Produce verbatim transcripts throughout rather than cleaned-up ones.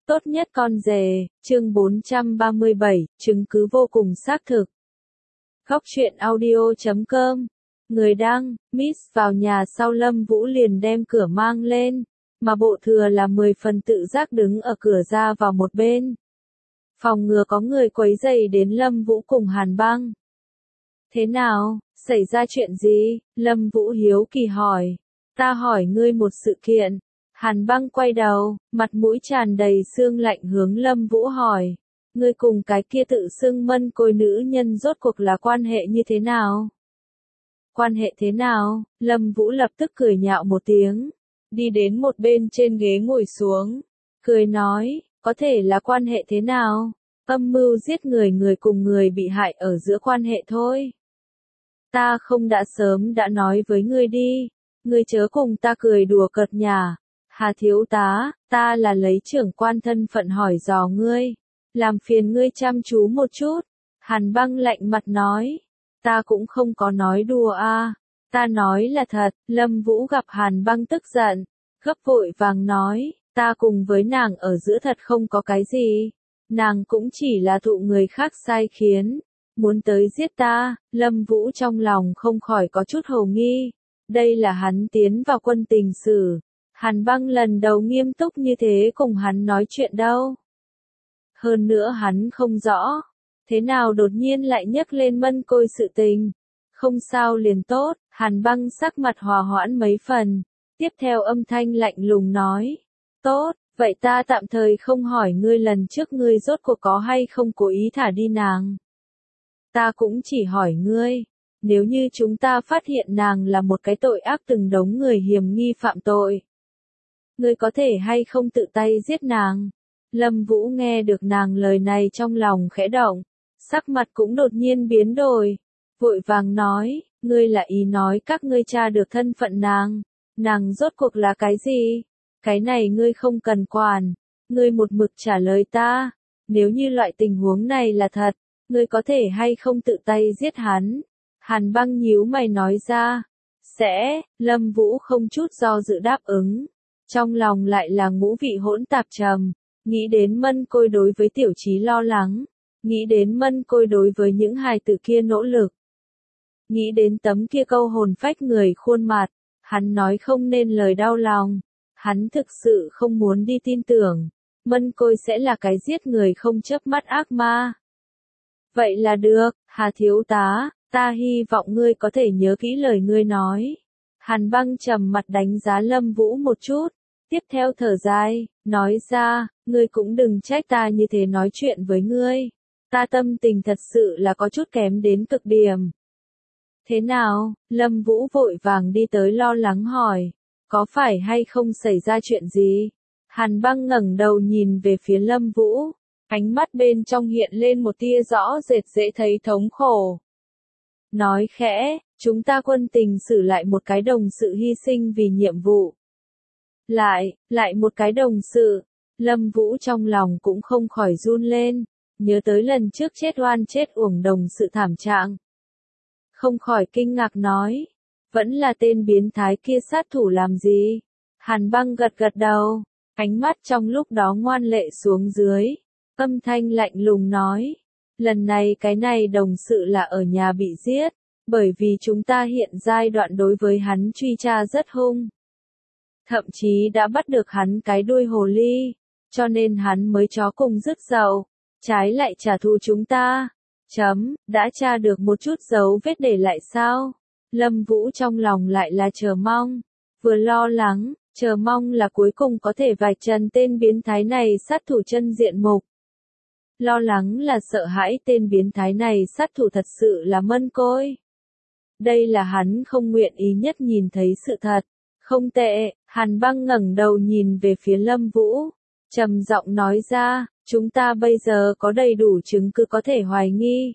Tốt nhất con rể, chương bốn trăm ba mươi bảy, chứng cứ vô cùng xác thực. Góc truyện audio chấm com. Người đăng, Miss vào nhà sau Lâm Vũ liền đem cửa mang lên, mà bộ thừa là mười phần tự giác đứng ở cửa ra vào một bên. Phòng ngừa có người quấy rầy đến Lâm Vũ cùng Hàn Băng. Thế nào, xảy ra chuyện gì? Lâm Vũ hiếu kỳ hỏi. Ta hỏi ngươi một sự kiện. Hàn Băng quay đầu, mặt mũi tràn đầy sương lạnh hướng Lâm Vũ hỏi. Ngươi cùng cái kia tự xưng mân côi nữ nhân rốt cuộc là quan hệ như thế nào? Quan hệ thế nào? Lâm Vũ lập tức cười nhạo một tiếng. Đi đến một bên trên ghế ngồi xuống. Cười nói, có thể là quan hệ thế nào? Âm mưu giết người người cùng người bị hại ở giữa quan hệ thôi. Ta không đã sớm đã nói với ngươi đi. Ngươi chớ cùng ta cười đùa cợt nhả. Hà thiếu tá, ta là lấy trưởng quan thân phận hỏi dò ngươi. Làm phiền ngươi chăm chú một chút. Hàn Băng lạnh mặt nói. Ta cũng không có nói đùa a, ta nói là thật. Lâm Vũ gặp Hàn Băng tức giận, gấp vội vàng nói, ta cùng với nàng ở giữa thật không có cái gì. Nàng cũng chỉ là thụ người khác sai khiến, muốn tới giết ta. Lâm Vũ trong lòng không khỏi có chút hồ nghi. Đây là hắn tiến vào quân tình sử. Hàn Băng lần đầu nghiêm túc như thế cùng hắn nói chuyện đâu. Hơn nữa hắn không rõ, thế nào đột nhiên lại nhắc lên mân côi sự tình. Không sao liền tốt. Hàn Băng sắc mặt hòa hoãn mấy phần. Tiếp theo âm thanh lạnh lùng nói. Tốt, vậy ta tạm thời không hỏi ngươi lần trước ngươi rốt cuộc có hay không cố ý thả đi nàng. Ta cũng chỉ hỏi ngươi, nếu như chúng ta phát hiện nàng là một cái tội ác từng đống người hiểm nghi phạm tội, ngươi có thể hay không tự tay giết nàng? Lâm Vũ nghe được nàng lời này trong lòng khẽ động, sắc mặt cũng đột nhiên biến đổi, vội vàng nói, ngươi là ý nói các ngươi tra được thân phận nàng, nàng rốt cuộc là cái gì? Cái này ngươi không cần quản, ngươi một mực trả lời ta, nếu như loại tình huống này là thật, ngươi có thể hay không tự tay giết hắn? Hàn Băng nhíu mày nói ra, sẽ. Lâm Vũ không chút do dự đáp ứng, trong lòng lại là ngũ vị hỗn tạp trầm, nghĩ đến mân côi đối với Tiểu Chí lo lắng, nghĩ đến mân côi đối với những hài tử kia nỗ lực, nghĩ đến tấm kia câu hồn phách người khuôn mặt, hắn nói không nên lời đau lòng. Hắn thực sự không muốn đi tin tưởng, mân côi sẽ là cái giết người không chớp mắt ác ma. Vậy là được, Hà thiếu tá, ta hy vọng ngươi có thể nhớ kỹ lời ngươi nói. Hàn Băng trầm mặt đánh giá Lâm Vũ một chút, tiếp theo thở dài, nói ra, ngươi cũng đừng trách ta như thế nói chuyện với ngươi. Ta tâm tình thật sự là có chút kém đến cực điểm. Thế nào? Lâm Vũ vội vàng đi tới lo lắng hỏi. Có phải hay không xảy ra chuyện gì? Hàn Băng ngẩng đầu nhìn về phía Lâm Vũ, ánh mắt bên trong hiện lên một tia rõ rệt dễ thấy thống khổ. Nói khẽ, chúng ta quân tình xử lại một cái đồng sự hy sinh vì nhiệm vụ. Lại, lại một cái đồng sự. Lâm Vũ trong lòng cũng không khỏi run lên, nhớ tới lần trước chết oan chết uổng đồng sự thảm trạng. Không khỏi kinh ngạc nói. Vẫn là tên biến thái kia sát thủ làm gì? Hàn Băng gật gật đầu, ánh mắt trong lúc đó ngoan lệ xuống dưới, âm thanh lạnh lùng nói, lần này cái này đồng sự là ở nhà bị giết, bởi vì chúng ta hiện giai đoạn đối với hắn truy tra rất hung. Thậm chí đã bắt được hắn cái đuôi hồ ly, cho nên hắn mới chó cùng rứt dậu, trái lại trả thù chúng ta. Chấm, đã tra được một chút dấu vết để lại sao? Lâm Vũ trong lòng lại là chờ mong, vừa lo lắng, chờ mong là cuối cùng có thể vạch trần tên biến thái này sát thủ chân diện mục. Lo lắng là sợ hãi tên biến thái này sát thủ thật sự là mân côi. Đây là hắn không nguyện ý nhất nhìn thấy sự thật. Không tệ. Hàn Băng ngẩng đầu nhìn về phía Lâm Vũ, trầm giọng nói ra, chúng ta bây giờ có đầy đủ chứng cứ có thể hoài nghi.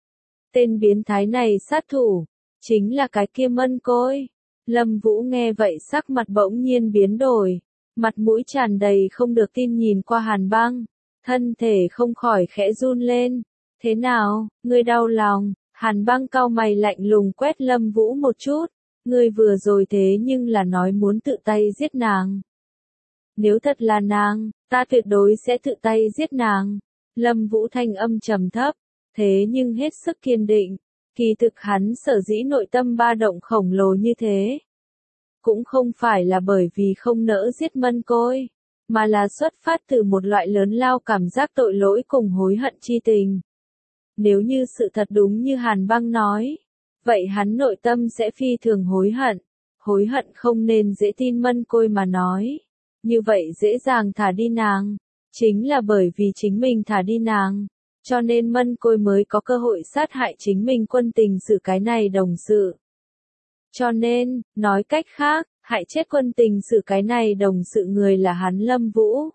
Tên biến thái này sát thủ chính là cái kia mân côi. Lâm Vũ nghe vậy sắc mặt bỗng nhiên biến đổi, mặt mũi tràn đầy không được tin nhìn qua Hàn Băng, thân thể không khỏi khẽ run lên. Thế nào, ngươi đau lòng? Hàn Băng cau mày lạnh lùng quét Lâm Vũ một chút, ngươi vừa rồi thế nhưng là nói muốn tự tay giết nàng. Nếu thật là nàng, ta tuyệt đối sẽ tự tay giết nàng. Lâm Vũ thanh âm trầm thấp, thế nhưng hết sức kiên định. Kỳ thực hắn sở dĩ nội tâm ba động khổng lồ như thế. Cũng không phải là bởi vì không nỡ giết Mân Côi, mà là xuất phát từ một loại lớn lao cảm giác tội lỗi cùng hối hận chi tình. Nếu như sự thật đúng như Hàn Băng nói, vậy hắn nội tâm sẽ phi thường hối hận. Hối hận không nên dễ tin Mân Côi mà nói. Như vậy dễ dàng thả đi nàng. Chính là bởi vì chính mình thả đi nàng. Cho nên Mân Côi mới có cơ hội sát hại chính mình Quân Tình Sử cái này đồng sự. Cho nên, nói cách khác, hại chết Quân Tình Sử cái này đồng sự người là hắn Lâm Vũ.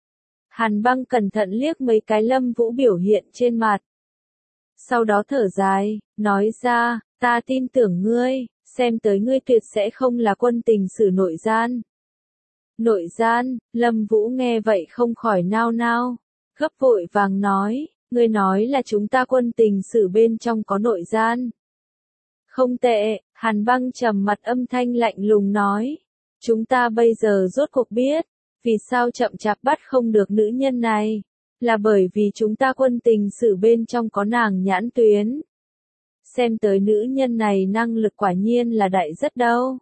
Hàn Băng cẩn thận liếc mấy cái Lâm Vũ biểu hiện trên mặt. Sau đó thở dài, nói ra, ta tin tưởng ngươi, xem tới ngươi tuyệt sẽ không là Quân Tình Sử nội gian. Nội gian, Lâm Vũ nghe vậy không khỏi nao nao, gấp vội vàng nói, ngươi nói là chúng ta Quân Tình Sử bên trong có nội gian. Không tệ, Hàn Băng trầm mặt âm thanh lạnh lùng nói, chúng ta bây giờ rốt cuộc biết, vì sao chậm chạp bắt không được nữ nhân này, là bởi vì chúng ta Quân Tình Sử bên trong có nàng nhãn tuyến. Xem tới nữ nhân này năng lực quả nhiên là đại rất đâu.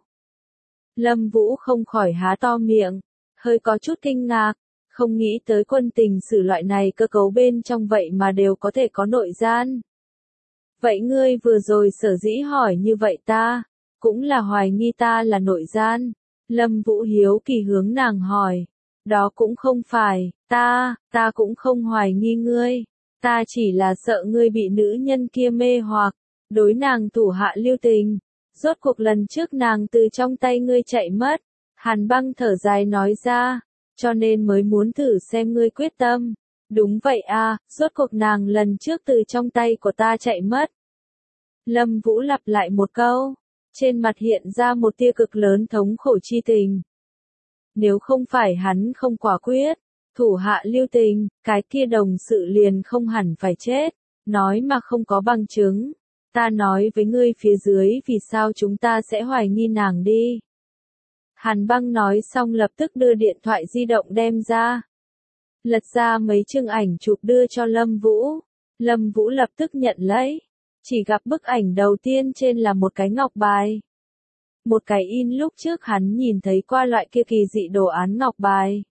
Lâm Vũ không khỏi há to miệng, hơi có chút kinh ngạc, không nghĩ tới Quân Tình Sử loại này cơ cấu bên trong vậy mà đều có thể có nội gian. Vậy ngươi vừa rồi sở dĩ hỏi như vậy ta, cũng là hoài nghi ta là nội gian. Lâm Vũ hiếu kỳ hướng nàng hỏi, đó cũng không phải, ta, ta cũng không hoài nghi ngươi, ta chỉ là sợ ngươi bị nữ nhân kia mê hoặc, đối nàng thủ hạ lưu tình. Rốt cuộc lần trước nàng từ trong tay ngươi chạy mất, Hàn Băng thở dài nói ra, cho nên mới muốn thử xem ngươi quyết tâm. Đúng vậy à, rốt cuộc nàng lần trước từ trong tay của ta chạy mất. Lâm Vũ lặp lại một câu, trên mặt hiện ra một tia cực lớn thống khổ chi tình. Nếu không phải hắn không quả quyết, thủ hạ lưu tình, cái kia đồng sự liền không hẳn phải chết, nói mà không có bằng chứng. Ta nói với ngươi phía dưới vì sao chúng ta sẽ hoài nghi nàng đi. Hàn Băng nói xong lập tức đưa điện thoại di động đem ra. Lật ra mấy chương ảnh chụp đưa cho Lâm Vũ. Lâm Vũ lập tức nhận lấy. Chỉ gặp bức ảnh đầu tiên trên là một cái ngọc bài. Một cái in lúc trước hắn nhìn thấy qua loại kia kỳ dị đồ án ngọc bài.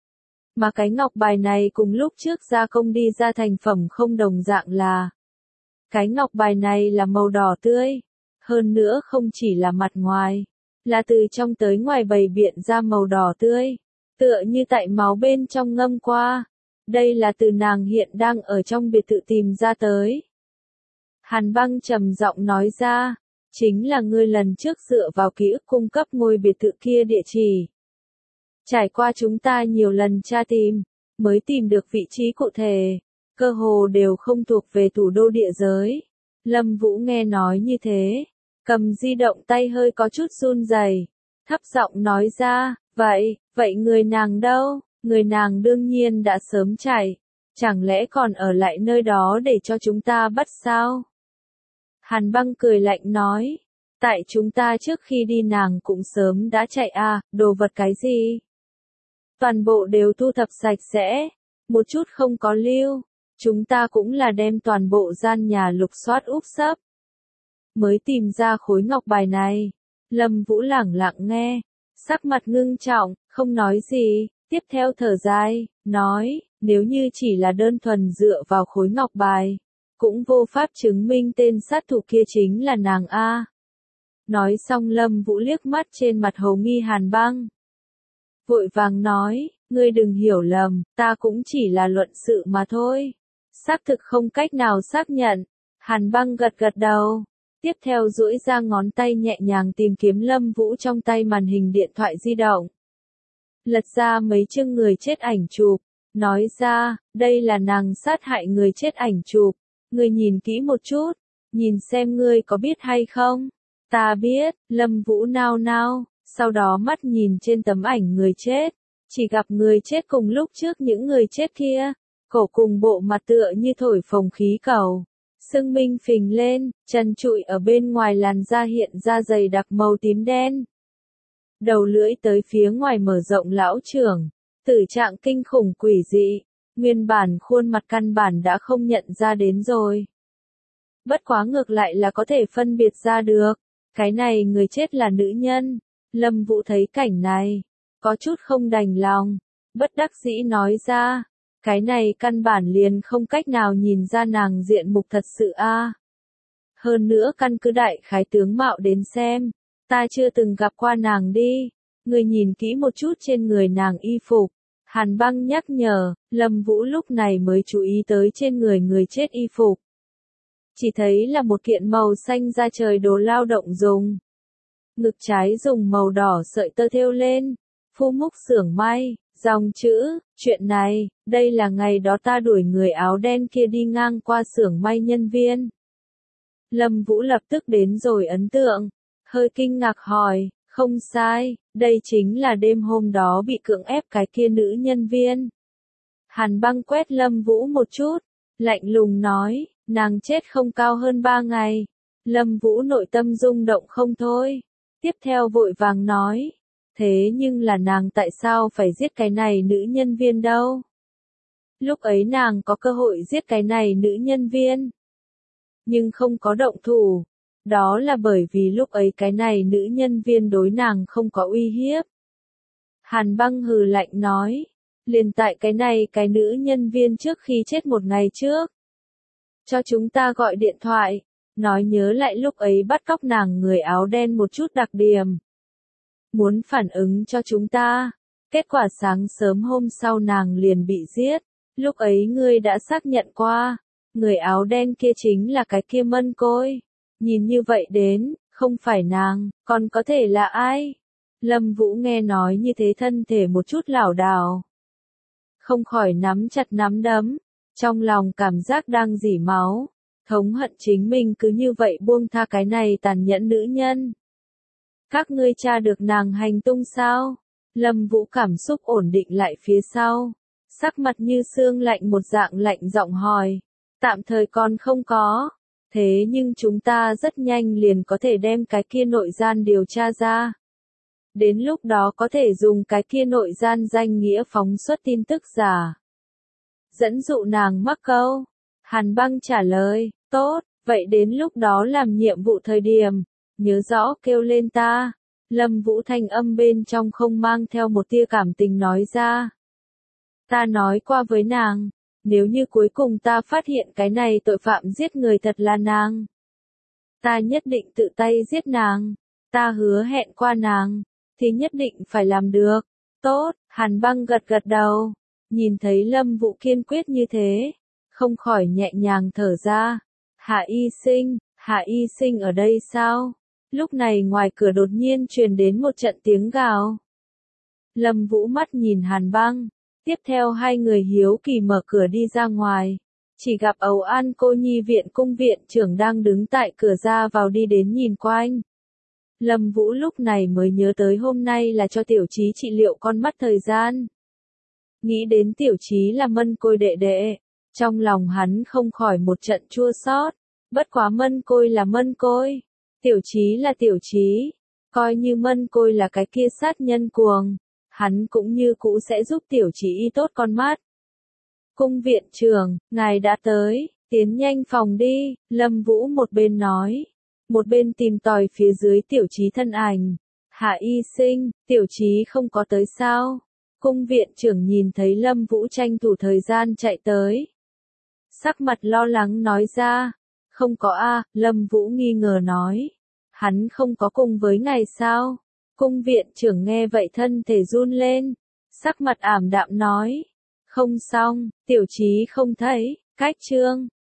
Mà cái ngọc bài này cùng lúc trước gia công đi ra thành phẩm không đồng dạng là. Cái ngọc bài này là màu đỏ tươi. Hơn nữa không chỉ là mặt ngoài. Là từ trong tới ngoài bày biện ra màu đỏ tươi. Tựa như tại máu bên trong ngâm qua. Đây là từ nàng hiện đang ở trong biệt thự tìm ra tới. Hàn Băng trầm giọng nói ra, chính là ngươi lần trước dựa vào ký ức cung cấp ngôi biệt thự kia địa chỉ. Trải qua chúng ta nhiều lần tra tìm, mới tìm được vị trí cụ thể, cơ hồ đều không thuộc về thủ đô địa giới. Lâm Vũ nghe nói như thế, cầm di động tay hơi có chút run rẩy, thấp giọng nói ra, vậy, vậy người nàng đâu? Người nàng đương nhiên đã sớm chạy, chẳng lẽ còn ở lại nơi đó để cho chúng ta bắt sao? Hàn Băng cười lạnh nói, tại chúng ta trước khi đi nàng cũng sớm đã chạy à, đồ vật cái gì? Toàn bộ đều thu thập sạch sẽ, một chút không có lưu, chúng ta cũng là đem toàn bộ gian nhà lục soát úp sấp. Mới tìm ra khối ngọc bài này, Lâm Vũ lẳng lặng nghe, sắc mặt ngưng trọng, không nói gì, tiếp theo thở dài, nói, nếu như chỉ là đơn thuần dựa vào khối ngọc bài, cũng vô pháp chứng minh tên sát thủ kia chính là nàng A. Nói xong Lâm Vũ liếc mắt trên mặt hồ nghi Hàn Băng. Vội vàng nói, ngươi đừng hiểu lầm, ta cũng chỉ là luận sự mà thôi. Xác thực không cách nào xác nhận. Hàn Băng gật gật đầu. Tiếp theo duỗi ra ngón tay nhẹ nhàng tìm kiếm Lâm Vũ trong tay màn hình điện thoại di động. Lật ra mấy chương người chết ảnh chụp. Nói ra, đây là nàng sát hại người chết ảnh chụp. Ngươi nhìn kỹ một chút, nhìn xem ngươi có biết hay không? Ta biết, Lâm Vũ nao nao, sau đó mắt nhìn trên tấm ảnh người chết, chỉ gặp người chết cùng lúc trước những người chết kia, cổ cùng bộ mặt tựa như thổi phồng khí cầu, sưng minh phình lên, chân trụi ở bên ngoài làn da hiện ra dày đặc màu tím đen. Đầu lưỡi tới phía ngoài mở rộng lão trưởng, Tử trạng kinh khủng quỷ dị, nguyên bản khuôn mặt căn bản đã không nhận ra đến rồi. Bất quá ngược lại là có thể phân biệt ra được, cái này người chết là nữ nhân. Lâm Vũ thấy cảnh này, có chút không đành lòng, bất đắc dĩ nói ra, cái này căn bản liền không cách nào nhìn ra nàng diện mục thật sự a. Hơn nữa căn cứ đại khái tướng mạo đến xem, ta chưa từng gặp qua nàng đi, người nhìn kỹ một chút trên người nàng y phục. Hàn Băng nhắc nhở, Lâm Vũ lúc này mới chú ý tới trên người người chết y phục. Chỉ thấy là một kiện màu xanh da trời đồ lao động dùng. Ngực trái dùng màu đỏ sợi tơ thêu lên, phu múc xưởng may, dòng chữ, chuyện này, đây là ngày đó ta đuổi người áo đen kia đi ngang qua xưởng may nhân viên. Lâm Vũ lập tức đến rồi ấn tượng, hơi kinh ngạc hỏi, không sai, đây chính là đêm hôm đó bị cưỡng ép cái kia nữ nhân viên. Hàn Băng quét Lâm Vũ một chút, lạnh lùng nói, nàng chết không cao hơn ba ngày. Lâm Vũ nội tâm rung động không thôi, tiếp theo vội vàng nói, thế nhưng là nàng tại sao phải giết cái này nữ nhân viên đâu? Lúc ấy nàng có cơ hội giết cái này nữ nhân viên, nhưng không có động thủ. Đó là bởi vì lúc ấy cái này nữ nhân viên đối nàng không có uy hiếp. Hàn Băng hừ lạnh nói, liền tại cái này cái nữ nhân viên trước khi chết một ngày trước, cho chúng ta gọi điện thoại, nói nhớ lại lúc ấy bắt cóc nàng người áo đen một chút đặc điểm. Muốn phản ứng cho chúng ta, kết quả sáng sớm hôm sau nàng liền bị giết, lúc ấy ngươi đã xác nhận qua, người áo đen kia chính là cái kia Mân Côi. Nhìn như vậy đến, không phải nàng, còn có thể là ai? Lâm Vũ nghe nói như thế thân thể một chút lảo đảo, không khỏi nắm chặt nắm đấm, trong lòng cảm giác đang rỉ máu, thống hận chính mình cứ như vậy buông tha cái này tàn nhẫn nữ nhân. Các ngươi tra được nàng hành tung sao? Lâm Vũ cảm xúc ổn định lại phía sau, sắc mặt như xương lạnh một dạng lạnh giọng hỏi, tạm thời còn không có. Thế nhưng chúng ta rất nhanh liền có thể đem cái kia nội gian điều tra ra. Đến lúc đó có thể dùng cái kia nội gian danh nghĩa phóng xuất tin tức giả, dẫn dụ nàng mắc câu. Hàn Băng trả lời, tốt, vậy đến lúc đó làm nhiệm vụ thời điểm, nhớ rõ kêu lên ta. Lâm Vũ thanh âm bên trong không mang theo một tia cảm tình nói ra. Ta nói qua với nàng, nếu như cuối cùng ta phát hiện cái này tội phạm giết người thật là nàng, ta nhất định tự tay giết nàng, ta hứa hẹn qua nàng, thì nhất định phải làm được. Tốt, Hàn Băng gật gật đầu, nhìn thấy Lâm Vũ kiên quyết như thế, không khỏi nhẹ nhàng thở ra. Hạ Y Sinh, Hạ Y Sinh ở đây sao? Lúc này ngoài cửa đột nhiên truyền đến một trận tiếng gào. Lâm Vũ mắt nhìn Hàn Băng. Tiếp theo hai người hiếu kỳ mở cửa đi ra ngoài, chỉ gặp Âu An Cô Nhi viện cung viện trưởng đang đứng tại cửa ra vào đi đến nhìn quanh. Lâm Vũ lúc này mới nhớ tới hôm nay là cho Tiểu Chí trị liệu con mắt thời gian. Nghĩ đến Tiểu Chí là Mân Côi đệ đệ, trong lòng hắn không khỏi một trận chua xót, bất quá Mân Côi là Mân Côi, Tiểu Chí là Tiểu Chí, coi như Mân Côi là cái kia sát nhân cuồng, hắn cũng như cũ sẽ giúp Tiểu Chí y tốt con mắt. Cung viện trưởng, ngài đã tới, tiến nhanh phòng đi, Lâm Vũ một bên nói, một bên tìm tòi phía dưới Tiểu Chí thân ảnh. Hạ Y Sinh, Tiểu Chí không có tới sao? Cung viện trưởng nhìn thấy Lâm Vũ tranh thủ thời gian chạy tới, sắc mặt lo lắng nói ra, không có a. Lâm Vũ nghi ngờ nói, hắn không có cùng với ngài sao? Cung viện trưởng nghe vậy thân thể run lên, sắc mặt ảm đạm nói, không xong, Tiểu Chí không thấy, cách chương.